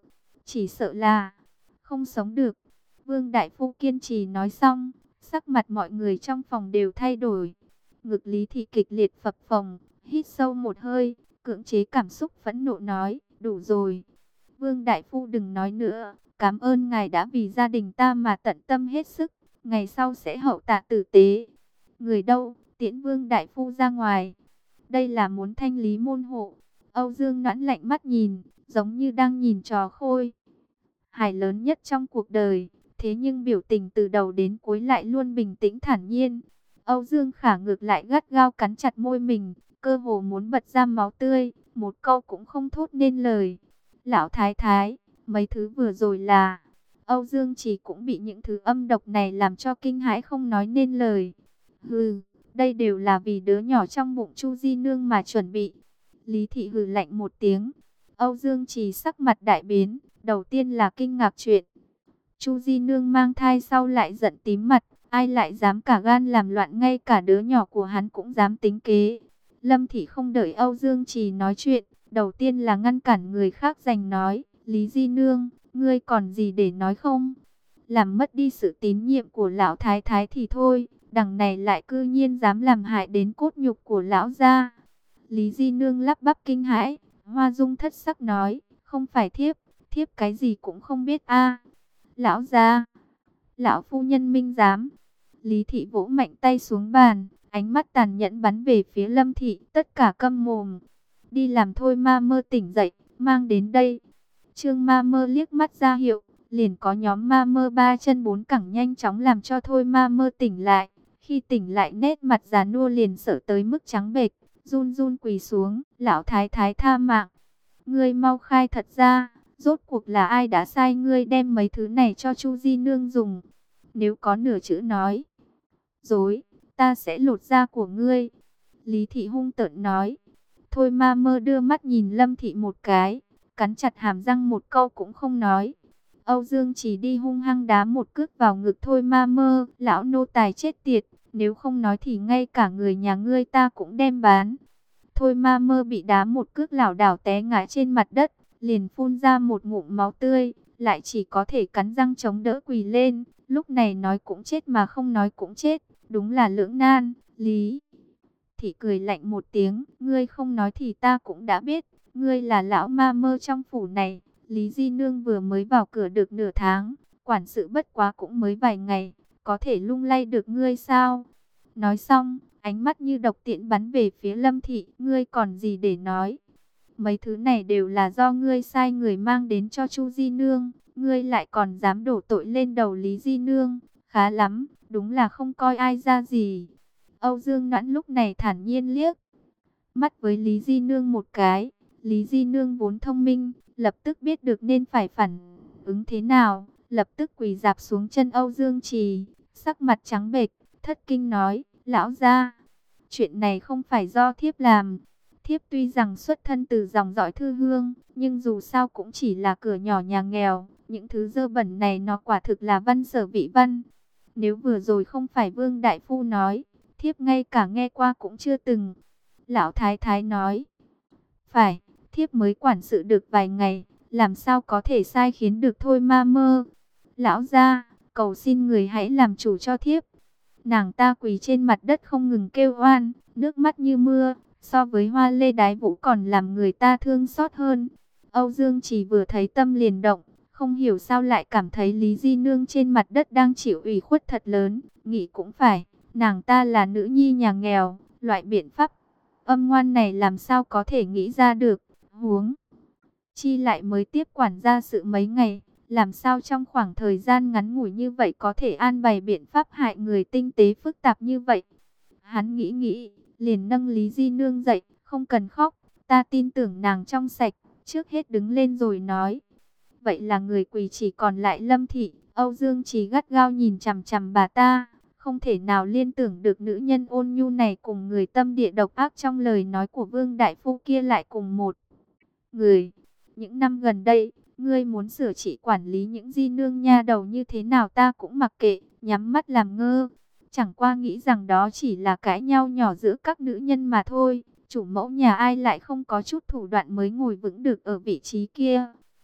chỉ sợ là không sống được. Vương Đại Phu kiên trì nói xong, sắc mặt mọi người trong phòng đều thay đổi. Ngực Lý Thị kịch liệt phập phồng, hít sâu một hơi, cưỡng chế cảm xúc phẫn nộ nói, đủ rồi. Vương Đại Phu đừng nói nữa, cảm ơn ngài đã vì gia đình ta mà tận tâm hết sức, ngày sau sẽ hậu tạ tử tế. Người đâu, tiễn Vương Đại Phu ra ngoài. Đây là muốn thanh lý môn hộ. Âu Dương Noãn lạnh mắt nhìn, giống như đang nhìn trò khôi hài lớn nhất trong cuộc đời. Thế nhưng biểu tình từ đầu đến cuối lại luôn bình tĩnh thản nhiên. Âu Dương Khả ngược lại gắt gao cắn chặt môi mình, cơ hồ muốn bật ra máu tươi, một câu cũng không thốt nên lời. Lão Thái Thái, mấy thứ vừa rồi là... Âu Dương Chỉ cũng bị những thứ âm độc này làm cho kinh hãi không nói nên lời. Hừ, đây đều là vì đứa nhỏ trong bụng Chu Di Nương mà chuẩn bị. Lý Thị hừ lạnh một tiếng. Âu Dương Chỉ sắc mặt đại biến, đầu tiên là kinh ngạc chuyện Chu Di Nương mang thai, sau lại giận tím mặt, ai lại dám cả gan làm loạn, ngay cả đứa nhỏ của hắn cũng dám tính kế. Lâm Thị không đợi Âu Dương Trì nói chuyện, đầu tiên là ngăn cản người khác giành nói, Lý Di Nương, ngươi còn gì để nói không? Làm mất đi sự tín nhiệm của lão thái thái thì thôi, đằng này lại cư nhiên dám làm hại đến cốt nhục của lão gia. Lý Di Nương lắp bắp kinh hãi, hoa dung thất sắc nói, không phải thiếp, thiếp cái gì cũng không biết a. Lão gia, lão phu nhân minh giám. Lý Thị vỗ mạnh tay xuống bàn, ánh mắt tàn nhẫn bắn về phía Lâm Thị, tất cả câm mồm. Đi làm thôi. Ma Mơ tỉnh dậy, mang đến đây. Trương Ma Mơ liếc mắt ra hiệu, liền có nhóm Ma Mơ ba chân bốn cẳng nhanh chóng làm cho Thôi Ma Mơ tỉnh lại. Khi tỉnh lại, nét mặt già nua liền sợ tới mức trắng bệch, run run quỳ xuống, lão thái thái tha mạng. Ngươi mau khai thật ra, rốt cuộc là ai đã sai ngươi đem mấy thứ này cho Chu Di Nương dùng? Nếu có nửa chữ nói dối, ta sẽ lột da của ngươi. Lý Thị hung tợn nói. Thôi Ma Mơ đưa mắt nhìn Lâm Thị một cái, cắn chặt hàm răng một câu cũng không nói. Âu Dương chỉ đi hung hăng đá một cước vào ngực Thôi Ma Mơ. Lão nô tài chết tiệt, nếu không nói thì ngay cả người nhà ngươi ta cũng đem bán. Thôi Ma Mơ bị đá một cước lảo đảo té ngã trên mặt đất, liền phun ra một ngụm máu tươi, lại chỉ có thể cắn răng chống đỡ quỳ lên. Lúc này nói cũng chết mà không nói cũng chết, đúng là lưỡng nan. Lý Thị cười lạnh một tiếng, ngươi không nói thì ta cũng đã biết, ngươi là lão Ma Mơ trong phủ này. Lý Di Nương vừa mới vào cửa được nửa tháng, quản sự bất quá cũng mới vài ngày, có thể lung lay được ngươi sao? Nói xong, ánh mắt như độc tiễn bắn về phía Lâm Thị, ngươi còn gì để nói? Mấy thứ này đều là do ngươi sai người mang đến cho Chu Di Nương, ngươi lại còn dám đổ tội lên đầu Lý Di Nương, khá lắm, đúng là không coi ai ra gì. Âu Dương Noãn lúc này thản nhiên liếc mắt với Lý Di Nương một cái. Lý Di Nương vốn thông minh, lập tức biết được nên phải phản ứng thế nào, lập tức quỳ rạp xuống chân Âu Dương Trì, sắc mặt trắng bệch, thất kinh nói, lão gia, chuyện này không phải do thiếp làm. Thiếp tuy rằng xuất thân từ dòng dõi thư hương, nhưng dù sao cũng chỉ là cửa nhỏ nhà nghèo, những thứ dơ bẩn này nó quả thực là văn sở vị văn. Nếu vừa rồi không phải Vương Đại Phu nói, thiếp ngay cả nghe qua cũng chưa từng. Lão Thái Thái nói, phải, thiếp mới quản sự được vài ngày, làm sao có thể sai khiến được Thôi Ma Mơ. Lão gia, cầu xin người hãy làm chủ cho thiếp. Nàng ta quỳ trên mặt đất không ngừng kêu oan, nước mắt như mưa, so với Hoa Lê Đái Vũ còn làm người ta thương xót hơn. Âu Dương chỉ vừa thấy tâm liền động, không hiểu sao lại cảm thấy Lý Di Nương trên mặt đất đang chịu ủy khuất thật lớn, nghĩ cũng phải, nàng ta là nữ nhi nhà nghèo, loại biện pháp âm ngoan này làm sao có thể nghĩ ra được, huống chi lại mới tiếp quản gia sự mấy ngày, làm sao trong khoảng thời gian ngắn ngủi như vậy có thể an bày biện pháp hại người tinh tế phức tạp như vậy. Hắn nghĩ nghĩ, liền nâng Lý Di Nương dậy, không cần khóc, ta tin tưởng nàng trong sạch, trước hết đứng lên rồi nói. Vậy là người quỳ chỉ còn lại Lâm Thị. Âu Dương chỉ gắt gao nhìn chằm chằm bà ta, không thể nào liên tưởng được nữ nhân ôn nhu này cùng người tâm địa độc ác trong lời nói của Vương Đại Phu kia lại cùng một người. Những năm gần đây, ngươi muốn sửa trị quản lý những Di Nương nha đầu như thế nào ta cũng mặc kệ, nhắm mắt làm ngơ. Chẳng qua nghĩ rằng đó chỉ là cãi nhau nhỏ giữa các nữ nhân mà thôi. Chủ mẫu nhà ai lại không có chút thủ đoạn mới ngồi vững được ở vị trí kia.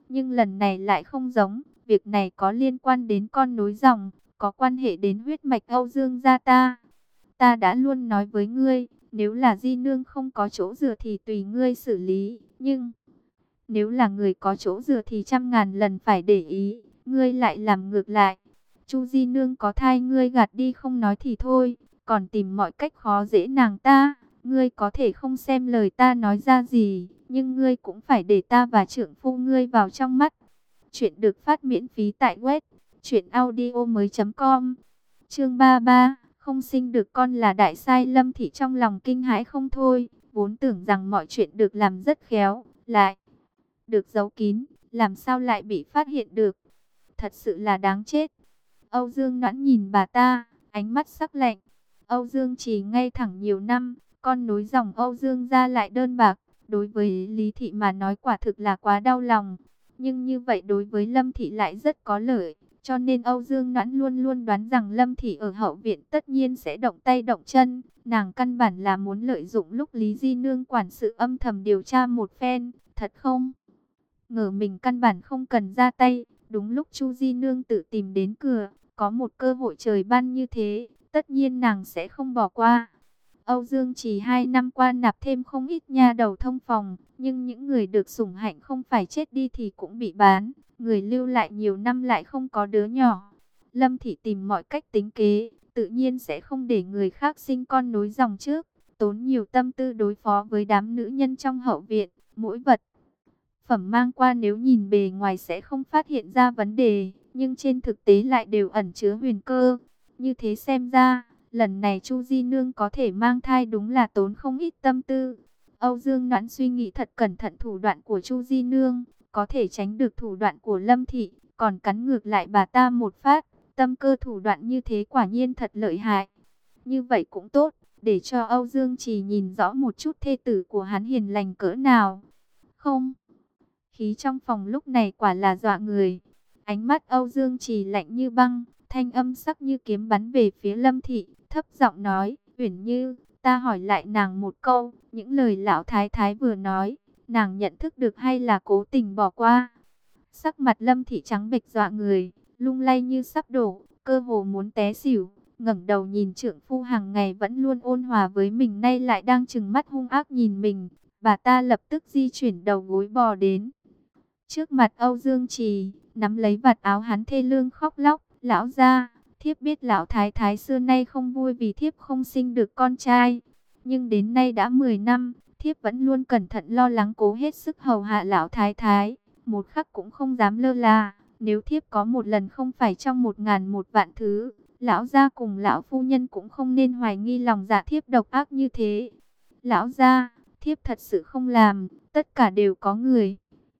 Nhưng lần này lại không giống, việc này có liên quan đến con nối dòng, có quan hệ đến huyết mạch Âu Dương gia ta. Ta đã luôn nói với ngươi, nếu là di nương không có chỗ dựa thì tùy ngươi xử lý, nhưng nếu là người có chỗ dựa thì trăm ngàn lần phải để ý, ngươi lại làm ngược lại. Chu di nương có thai ngươi gạt đi không nói thì thôi, còn tìm mọi cách khó dễ nàng ta. Ngươi có thể không xem lời ta nói ra gì, nhưng ngươi cũng phải để ta và trưởng phu ngươi vào trong mắt. Chuyện được phát miễn phí tại web truyện audio mới chấm com. Chương ba mươi ba, không sinh được con là đại sai. Lâm Thị trong lòng kinh hãi không thôi, vốn tưởng rằng mọi chuyện được làm rất khéo, lại được giấu kín, làm sao lại bị phát hiện được. Thật sự là đáng chết. Âu Dương Noãn nhìn bà ta, ánh mắt sắc lạnh. Âu Dương Trì ngay thẳng nhiều năm, con nối dòng Âu Dương gia lại đơn bạc, đối với Lý Thị mà nói quả thực là quá đau lòng. Nhưng như vậy đối với Lâm Thị lại rất có lợi, cho nên Âu Dương Noãn luôn luôn đoán rằng Lâm Thị ở hậu viện tất nhiên sẽ động tay động chân. Nàng căn bản là muốn lợi dụng lúc Lý Di Nương quản sự âm thầm điều tra một phen, thật không ngờ mình căn bản không cần ra tay. Đúng lúc Chu Di Nương tự tìm đến cửa, có một cơ hội trời ban như thế, tất nhiên nàng sẽ không bỏ qua. Âu Dương chỉ hai năm qua nạp thêm không ít nha đầu thông phòng, nhưng những người được sủng hạnh không phải chết đi thì cũng bị bán, người lưu lại nhiều năm lại không có đứa nhỏ. Lâm Thị tìm mọi cách tính kế, tự nhiên sẽ không để người khác sinh con nối dòng trước, tốn nhiều tâm tư đối phó với đám nữ nhân trong hậu viện. Mỗi vật phẩm mang qua nếu nhìn bề ngoài sẽ không phát hiện ra vấn đề, nhưng trên thực tế lại đều ẩn chứa huyền cơ. Như thế xem ra, lần này Chu Di Nương có thể mang thai đúng là tốn không ít tâm tư. Âu Dương Noãn suy nghĩ thật cẩn thận thủ đoạn của Chu Di Nương, có thể tránh được thủ đoạn của Lâm Thị, còn cắn ngược lại bà ta một phát. Tâm cơ thủ đoạn như thế quả nhiên thật lợi hại. Như vậy cũng tốt, để cho Âu Dương Trì nhìn rõ một chút thê tử của hắn hiền lành cỡ nào. Không, khí trong phòng lúc này quả là dọa người. Ánh mắt Âu Dương Trì lạnh như băng, thanh âm sắc như kiếm bắn về phía Lâm Thị, thấp giọng nói, Uyển Như, ta hỏi lại nàng một câu, những lời lão thái thái vừa nói, nàng nhận thức được hay là cố tình bỏ qua? Sắc mặt Lâm Thị trắng bệch dọa người, lung lay như sắp đổ, cơ hồ muốn té xỉu, ngẩng đầu nhìn trượng phu hàng ngày vẫn luôn ôn hòa với mình nay lại đang trừng mắt hung ác nhìn mình. Bà ta lập tức di chuyển đầu gối bò đến trước mặt Âu Dương Trì, nắm lấy vạt áo hắn thê lương khóc lóc, lão gia, thiếp biết lão thái thái xưa nay không vui vì thiếp không sinh được con trai, nhưng đến nay đã mười năm, thiếp vẫn luôn cẩn thận lo lắng cố hết sức hầu hạ lão thái thái, một khắc cũng không dám lơ là, nếu thiếp có một lần không phải trong một ngàn một vạn thứ, lão gia cùng lão phu nhân cũng không nên hoài nghi lòng dạ thiếp độc ác như thế. Lão gia, thiếp thật sự không làm, tất cả đều có người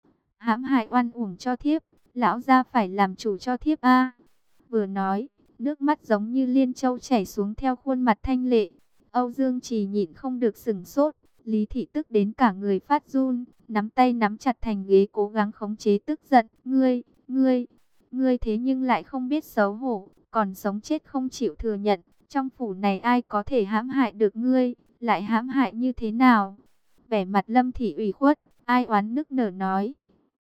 hãm hại oan uổng cho thiếp, lão gia phải làm chủ cho thiếp a. Vừa nói, nước mắt giống như liên châu chảy xuống theo khuôn mặt thanh lệ. Âu Dương Trì nhịn không được sửng sốt, Lý Thị tức đến cả người phát run, nắm tay nắm chặt thành ghế cố gắng khống chế tức giận. Ngươi, ngươi, ngươi thế nhưng lại không biết xấu hổ, còn sống chết không chịu thừa nhận. Trong phủ này ai có thể hãm hại được ngươi, lại hãm hại như thế nào? Vẻ mặt Lâm Thị ủy khuất, ai oán nức nở nói.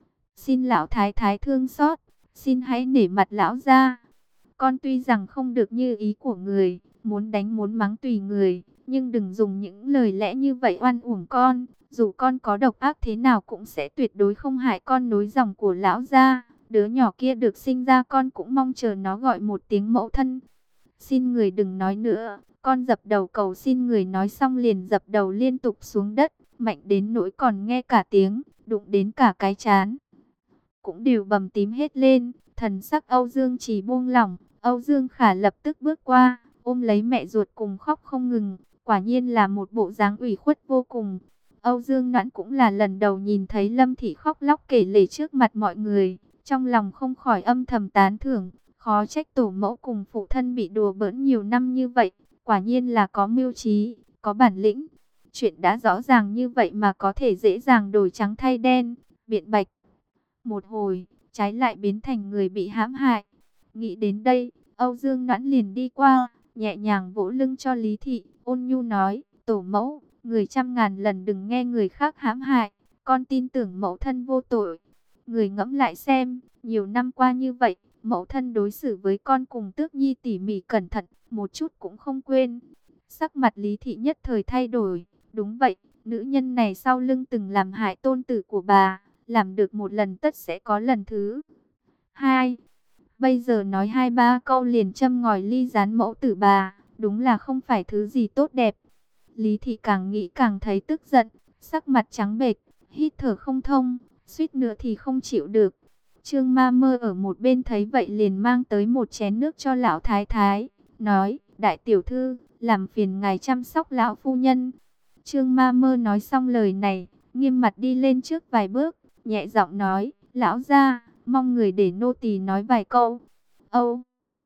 Xin lão thái thái thương xót, xin hãy nể mặt lão gia. Con tuy rằng không được như ý của người, muốn đánh muốn mắng tùy người, nhưng đừng dùng những lời lẽ như vậy oan uổng con. Dù con có độc ác thế nào cũng sẽ tuyệt đối không hại con nối dòng của lão gia. Đứa nhỏ kia được sinh ra con cũng mong chờ nó gọi một tiếng mẫu thân. Xin người đừng nói nữa. Con dập đầu cầu xin người, nói xong liền dập đầu liên tục xuống đất, mạnh đến nỗi còn nghe cả tiếng, đụng đến cả cái trán cũng đều bầm tím hết lên. Thần sắc Âu Dương Trì buông lỏng, Âu Dương Khả lập tức bước qua, ôm lấy mẹ ruột cùng khóc không ngừng, quả nhiên là một bộ dáng ủy khuất vô cùng. Âu Dương Noãn cũng là lần đầu nhìn thấy Lâm Thị khóc lóc kể lể trước mặt mọi người, trong lòng không khỏi âm thầm tán thưởng, khó trách tổ mẫu cùng phụ thân bị đùa bỡn nhiều năm như vậy, quả nhiên là có mưu trí, có bản lĩnh. Chuyện đã rõ ràng như vậy mà có thể dễ dàng đổi trắng thay đen, biện bạch một hồi, trái lại biến thành người bị hãm hại. Nghĩ đến đây, Âu Dương Noãn liền đi qua, nhẹ nhàng vỗ lưng cho Lý Thị, ôn nhu nói, tổ mẫu, người trăm ngàn lần đừng nghe người khác hãm hại, con tin tưởng mẫu thân vô tội. Người ngẫm lại xem, nhiều năm qua như vậy, mẫu thân đối xử với con cùng Tước Nhi tỉ mỉ cẩn thận, một chút cũng không quên. Sắc mặt Lý Thị nhất thời thay đổi. Đúng vậy, nữ nhân này sau lưng từng làm hại tôn tử của bà, làm được một lần tất sẽ có lần thứ hai. Bây giờ nói hai ba câu liền châm ngòi ly gián mẫu tử bà, đúng là không phải thứ gì tốt đẹp. Lý Thị càng nghĩ càng thấy tức giận, sắc mặt trắng bệch, hít thở không thông, suýt nữa thì không chịu được. Trương Ma Mơ ở một bên thấy vậy liền mang tới một chén nước cho lão thái thái, nói: "Đại tiểu thư, làm phiền ngài chăm sóc lão phu nhân." Trương Ma Mơ nói xong lời này, nghiêm mặt đi lên trước vài bước, nhẹ giọng nói: "Lão gia, mong người để nô tỳ nói vài câu." Âu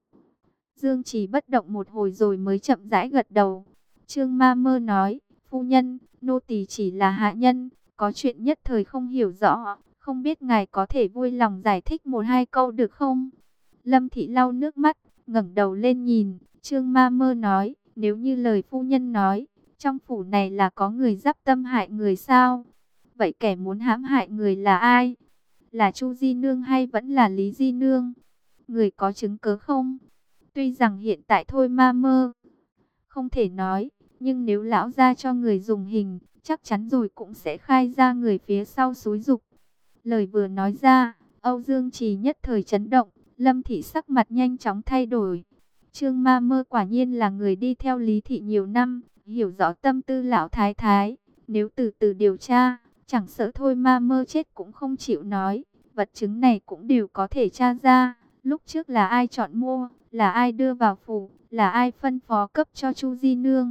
Dương Trì bất động một hồi rồi mới chậm rãi gật đầu. Trương Ma Mơ nói: "Phu nhân, nô tỳ chỉ là hạ nhân, có chuyện nhất thời không hiểu rõ, không biết ngài có thể vui lòng giải thích một hai câu được không?" Lâm Thị lau nước mắt, ngẩng đầu lên nhìn. Trương Ma Mơ nói: "Nếu như lời phu nhân nói, trong phủ này là có người giáp tâm hại người sao? Vậy kẻ muốn hãm hại người là ai? Là Chu Di Nương hay vẫn là Lý Di Nương? Người có chứng cớ không?" Tuy rằng hiện tại Thôi Ma Mơ không thể nói, nhưng nếu lão gia cho người dùng hình, chắc chắn rồi cũng sẽ khai ra người phía sau xúi giục. Lời vừa nói ra, Âu Dương Trì nhất thời chấn động, Lâm Thị sắc mặt nhanh chóng thay đổi. Trương Ma Mơ quả nhiên là người đi theo Lý Thị nhiều năm, hiểu rõ tâm tư lão thái thái. Nếu từ từ điều tra, chẳng sợ Thôi Ma Mơ chết cũng không chịu nói. Vật chứng này cũng đều có thể tra ra. Lúc trước là ai chọn mua, là ai đưa vào phủ, là ai phân phó cấp cho Chu Di Nương.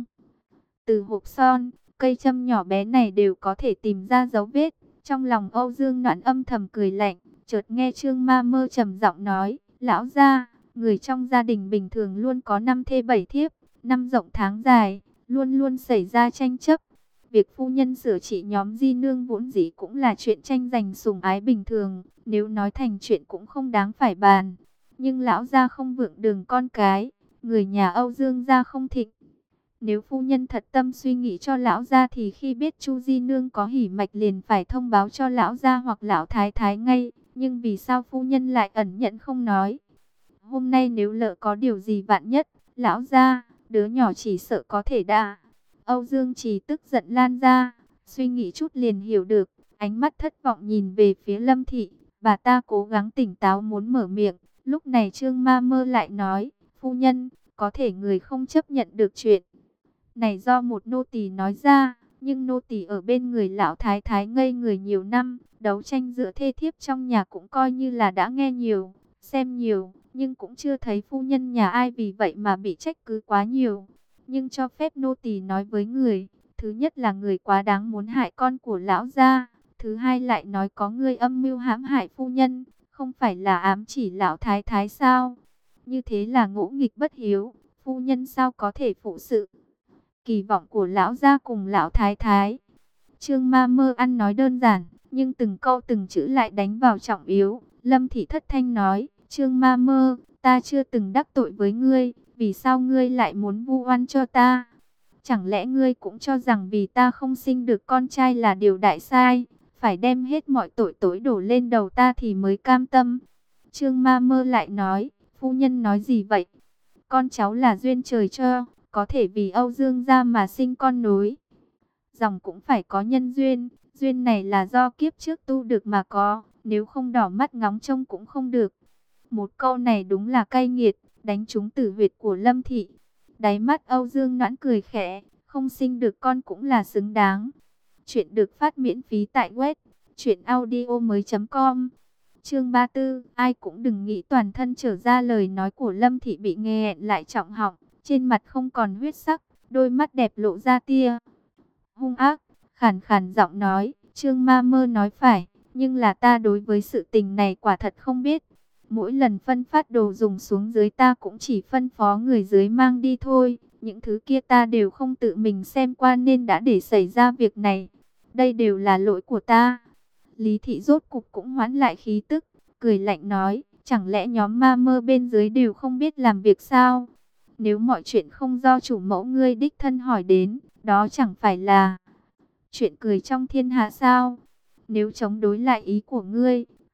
Từ hộp son, cây châm nhỏ bé này đều có thể tìm ra dấu vết. Trong lòng Âu Dương Noãn âm thầm cười lạnh, chợt nghe Trương Ma Mơ trầm giọng nói: "Lão gia, người trong gia đình bình thường luôn có năm thê bảy thiếp, năm rộng tháng dài, luôn luôn xảy ra tranh chấp. Việc phu nhân sửa trị nhóm Di Nương vốn dĩ cũng là chuyện tranh giành sủng ái bình thường, nếu nói thành chuyện cũng không đáng phải bàn. Nhưng lão gia không vượng đường con cái, người nhà Âu Dương gia không thịnh. Nếu phu nhân thật tâm suy nghĩ cho lão gia thì khi biết Chu Di Nương có hỉ mạch liền phải thông báo cho lão gia hoặc lão thái thái ngay. Nhưng vì sao phu nhân lại ẩn nhẫn không nói? Hôm nay nếu lỡ có điều gì vạn nhất, lão gia, đứa nhỏ chỉ sợ có thể đã..." Âu Dương Trì tức giận lan ra, suy nghĩ chút liền hiểu được, ánh mắt thất vọng nhìn về phía Lâm Thị. Bà ta cố gắng tỉnh táo muốn mở miệng, lúc này Trương Ma Mơ lại nói: "Phu nhân, có thể người không chấp nhận được chuyện này do một nô tỳ nói ra, nhưng nô tỳ ở bên người lão thái thái ngây người nhiều năm, đấu tranh giữa thê thiếp trong nhà cũng coi như là đã nghe nhiều, xem nhiều, nhưng cũng chưa thấy phu nhân nhà ai vì vậy mà bị trách cứ quá nhiều. Nhưng cho phép nô tỳ nói với người, thứ nhất là người quá đáng muốn hại con của lão gia, thứ hai lại nói có người âm mưu hãm hại phu nhân, không phải là ám chỉ lão thái thái sao? Như thế là ngỗ nghịch bất hiếu, phu nhân sao có thể phụ sự kỳ vọng của lão gia cùng lão thái thái." Trương Ma Mơ ăn nói đơn giản, nhưng từng câu từng chữ lại đánh vào trọng yếu. Lâm Thị thất thanh nói: "Trương Ma Mơ, ta chưa từng đắc tội với ngươi, vì sao ngươi lại muốn vu oan cho ta? Chẳng lẽ ngươi cũng cho rằng vì ta không sinh được con trai là điều đại sai, phải đem hết mọi tội tối đổ lên đầu ta thì mới cam tâm?" Trương Ma Mơ lại nói: "Phu nhân nói gì vậy? Con cháu là duyên trời cho, có thể vì Âu Dương gia mà sinh con nối dòng cũng phải có nhân duyên, duyên này là do kiếp trước tu được mà có, nếu không đỏ mắt ngóng trông cũng không được." Một câu này đúng là cay nghiệt, đánh trúng tử huyệt của Lâm Thị. Đáy mắt Âu Dương Noãn cười khẽ, không sinh được con cũng là xứng đáng. Chuyện được phát miễn phí tại web truyện audio mới chấm com. Chương ba mươi tư, ai cũng đừng nghĩ toàn thân trở ra. Lời nói của Lâm Thị bị nghẹn lại trọng họng, trên mặt không còn huyết sắc, đôi mắt đẹp lộ ra tia hung ác, khàn khàn giọng nói: "Trương Ma Mơ nói phải, nhưng là ta đối với sự tình này quả thật không biết. Mỗi lần phân phát đồ dùng xuống dưới ta cũng chỉ phân phó người dưới mang đi thôi, những thứ kia ta đều không tự mình xem qua nên đã để xảy ra việc này. Đây đều là lỗi của ta." Lý Thị rốt cục cũng hoãn lại khí tức, cười lạnh nói: "Chẳng lẽ nhóm Ma Mơ bên dưới đều không biết làm việc sao? Nếu mọi chuyện không do chủ mẫu ngươi đích thân hỏi đến, đó chẳng phải là chuyện cười trong thiên hạ sao? Nếu chống đối lại ý của ngươi,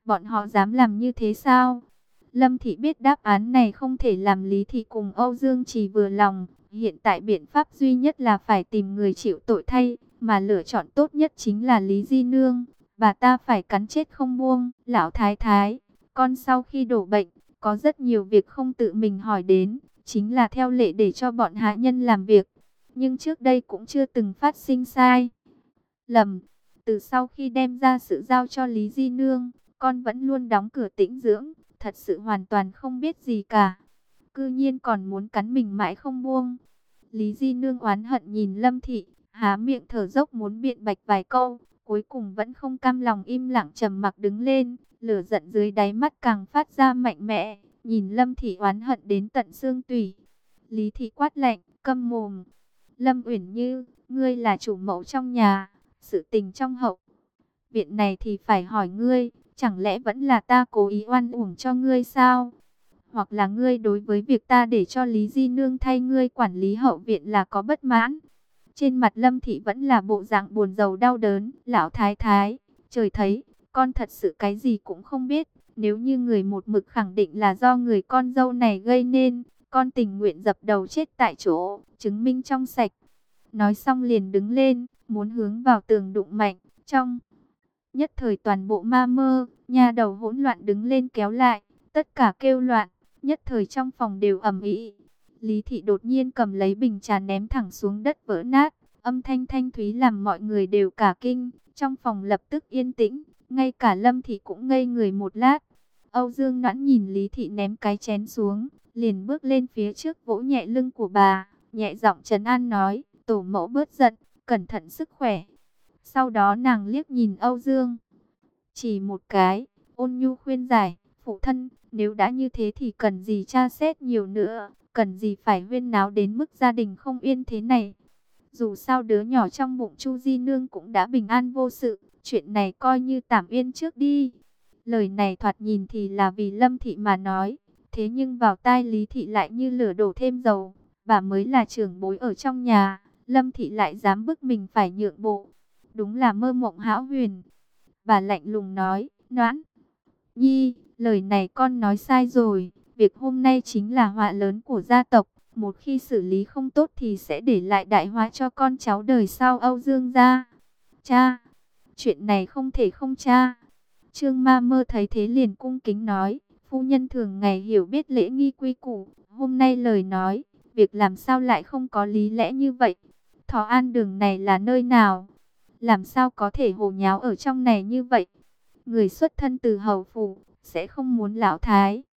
Bọn họ dám làm như thế sao? Lâm Thị biết đáp án này không thể làm Lý Thị cùng Âu Dương Trì vừa lòng. Hiện tại biện pháp duy nhất là phải tìm người chịu tội thay, mà lựa chọn tốt nhất chính là Lý Di Nương. Bà ta phải cắn chết không buông. Lão Thái Thái, con sau khi đổ bệnh, có rất nhiều việc không tự mình hỏi đến, chính là theo lệ để cho bọn hạ nhân làm việc. Nhưng trước đây cũng chưa từng phát sinh sai lầm. Từ sau khi đem ra sự giao cho Lý Di Nương, con vẫn luôn đóng cửa tĩnh dưỡng, thật sự hoàn toàn không biết gì cả. Cư nhiên còn muốn cắn mình mãi không buông. Lý Di Nương oán hận nhìn Lâm Thị, há miệng thở dốc muốn biện bạch vài câu, cuối cùng vẫn không cam lòng im lặng trầm mặc đứng lên, lửa giận dưới đáy mắt càng phát ra mạnh mẽ, nhìn Lâm Thị oán hận đến tận xương tủy. Lý Thị quát lạnh, câm mồm. Lâm Uyển Như, ngươi là chủ mẫu trong nhà, sự tình trong hậu viện này thì phải hỏi ngươi, chẳng lẽ vẫn là ta cố ý oan uổng cho ngươi sao? Hoặc là ngươi đối với việc ta để cho Lý Di Nương thay ngươi quản lý hậu viện là có bất mãn? Trên mặt Lâm Thị vẫn là bộ dạng buồn rầu đau đớn. Lão Thái Thái, trời thấy, con thật sự cái gì cũng không biết. Nếu như người một mực khẳng định là do người con dâu này gây nên, con tình nguyện dập đầu chết tại chỗ, chứng minh trong sạch. Nói xong liền đứng lên, muốn hướng vào tường đụng mạnh. Trong nhất thời toàn bộ ma mơ, nha đầu hỗn loạn đứng lên kéo lại, tất cả kêu loạn, nhất thời trong phòng đều ầm ĩ. Lý Thị đột nhiên cầm lấy bình trà ném thẳng xuống đất vỡ nát, âm thanh thanh thúy làm mọi người đều cả kinh, trong phòng lập tức yên tĩnh, ngay cả Lâm Thị cũng ngây người một lát. Âu Dương Noãn nhìn Lý Thị ném cái chén xuống, liền bước lên phía trước vỗ nhẹ lưng của bà, nhẹ giọng trấn an nói, tổ mẫu bớt giận, cẩn thận sức khỏe. Sau đó nàng liếc nhìn Âu Dương chỉ một cái, ôn nhu khuyên giải, phụ thân, nếu đã như thế thì cần gì tra xét nhiều nữa, cần gì phải huyên náo đến mức gia đình không yên thế này. Dù sao đứa nhỏ trong bụng Chu Di Nương cũng đã bình an vô sự, chuyện này coi như tạm yên trước đi. Lời này thoạt nhìn thì là vì Lâm Thị mà nói, thế nhưng vào tai Lý Thị lại như lửa đổ thêm dầu, bà mới là trưởng bối ở trong nhà, Lâm Thị lại dám bức mình phải nhượng bộ, đúng là mơ mộng hão huyền. Bà lạnh lùng nói, Noãn Nhi, lời này con nói sai rồi, việc hôm nay chính là họa lớn của gia tộc, một khi xử lý không tốt thì sẽ để lại đại họa cho con cháu đời sau Âu Dương gia. Cha, chuyện này không thể không cha. Trương Ma Mơ thấy thế liền cung kính nói, phu nhân thường ngày hiểu biết lễ nghi quy củ, hôm nay lời nói, việc làm sao lại không có lý lẽ như vậy? Thọ An đường này là nơi nào? Làm sao có thể hồ nháo ở trong này như vậy? Người xuất thân từ hầu phủ, sẽ không muốn lão thái